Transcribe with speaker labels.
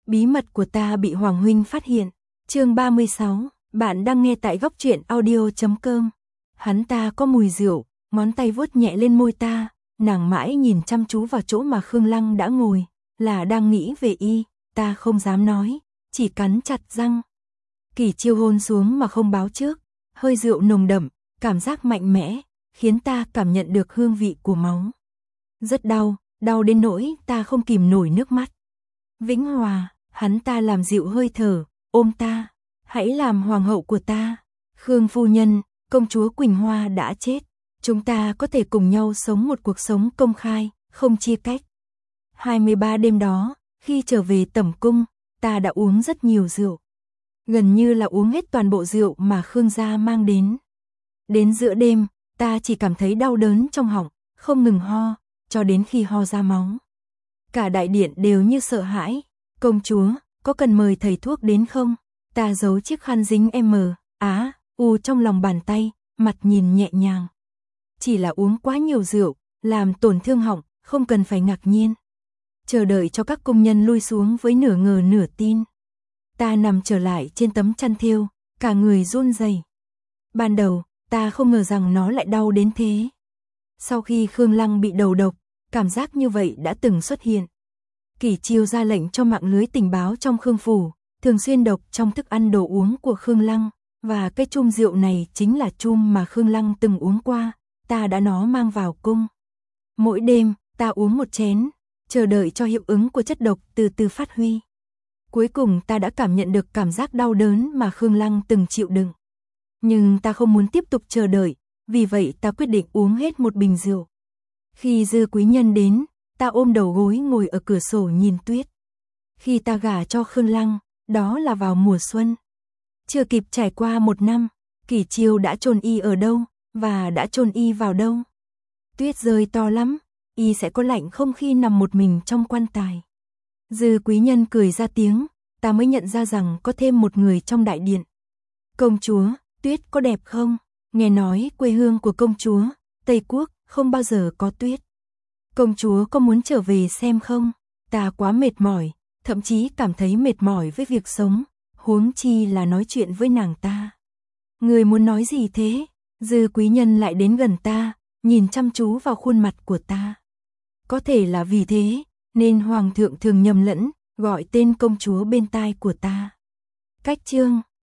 Speaker 1: Bí mật của ta bị Hoàng huynh phát hiện. Chương 36, bạn đang nghe tại góc truyện audio.com. Hắn ta có mùi rượu, ngón tay vuốt nhẹ lên môi ta, nàng mãi nhìn chăm chú vào chỗ mà Khương Lăng đã ngồi, là đang nghĩ về y, ta không dám nói, chỉ cắn chặt răng. Kỷ Chiêu hôn xuống mà không báo trước, hơi rượu nồng đậm, cảm giác mạnh mẽ, khiến ta cảm nhận được hương vị của máu. Rất đau, đau đến nỗi ta không kìm nổi nước mắt. Vĩnh Hòa, hắn ta làm dịu hơi thở, ôm ta, hãy làm hoàng hậu của ta. Khương phu nhân, công chúa Quỳnh Hoa đã chết, chúng ta có thể cùng nhau sống một cuộc sống công khai, không chia cách. 23 đêm đó, khi trở về tẩm cung, ta đã uống rất nhiều rượu. Gần như là uống hết toàn bộ rượu mà Khương gia mang đến. Đến giữa đêm, ta chỉ cảm thấy đau đớn trong họng, không ngừng ho, cho đến khi ho ra máu. Cả đại điện đều như sợ hãi. Công chúa, có cần mời thầy thuốc đến không? Ta giấu chiếc khăn dính u trong lòng bàn tay, mặt nhìn nhẹ nhàng. Chỉ là uống quá nhiều rượu, làm tổn thương họng, không cần phải ngạc nhiên. Chờ đợi cho các công nhân lui xuống với nửa ngờ nửa tin. Ta nằm trở lại trên tấm chăn thêu, cả người run rẩy. Ban đầu, ta không ngờ rằng nó lại đau đến thế. Sau khi Khương Lăng bị đầu độc, cảm giác như vậy đã từng xuất hiện. Kỷ Chiêu ra lệnh cho mạng lưới tình báo trong Khương phủ, thường xuyên độc trong thức ăn đồ uống của Khương Lăng, và cái chum rượu này chính là chum mà Khương Lăng từng uống qua, ta đã nó mang vào cung. Mỗi đêm, ta uống một chén, chờ đợi cho hiệu ứng của chất độc từ từ phát huy. Cuối cùng ta đã cảm nhận được cảm giác đau đớn mà Khương Lăng từng chịu đựng. Nhưng ta không muốn tiếp tục chờ đợi, vì vậy ta quyết định uống hết một bình rượu. Khi Dư quý nhân đến, ta ôm đầu gối ngồi ở cửa sổ nhìn tuyết. Khi ta gả cho Khương Lăng, đó là vào mùa xuân. Chưa kịp trải qua 1 năm, Kỷ Chiêu đã chôn y ở đâu, và đã chôn y vào đâu. Tuyết rơi to lắm, y sẽ có lạnh không khi nằm một mình trong quan tài. Dư quý nhân cười ra tiếng, ta mới nhận ra rằng có thêm một người trong đại điện. Công chúa, tuyết có đẹp không? Nghe nói quê hương của công chúa, Tây Quốc, không bao giờ có tuyết. Công chúa có muốn trở về xem không? Ta quá mệt mỏi, thậm chí cảm thấy mệt mỏi với việc sống, huống chi là nói chuyện với nàng ta. Người muốn nói gì thế? Dư quý nhân lại đến gần ta, nhìn chăm chú vào khuôn mặt của ta. Có thể là vì thế, nên hoàng thượng thường nhầm lẫn, gọi tên công chúa bên tai của ta. Cách chương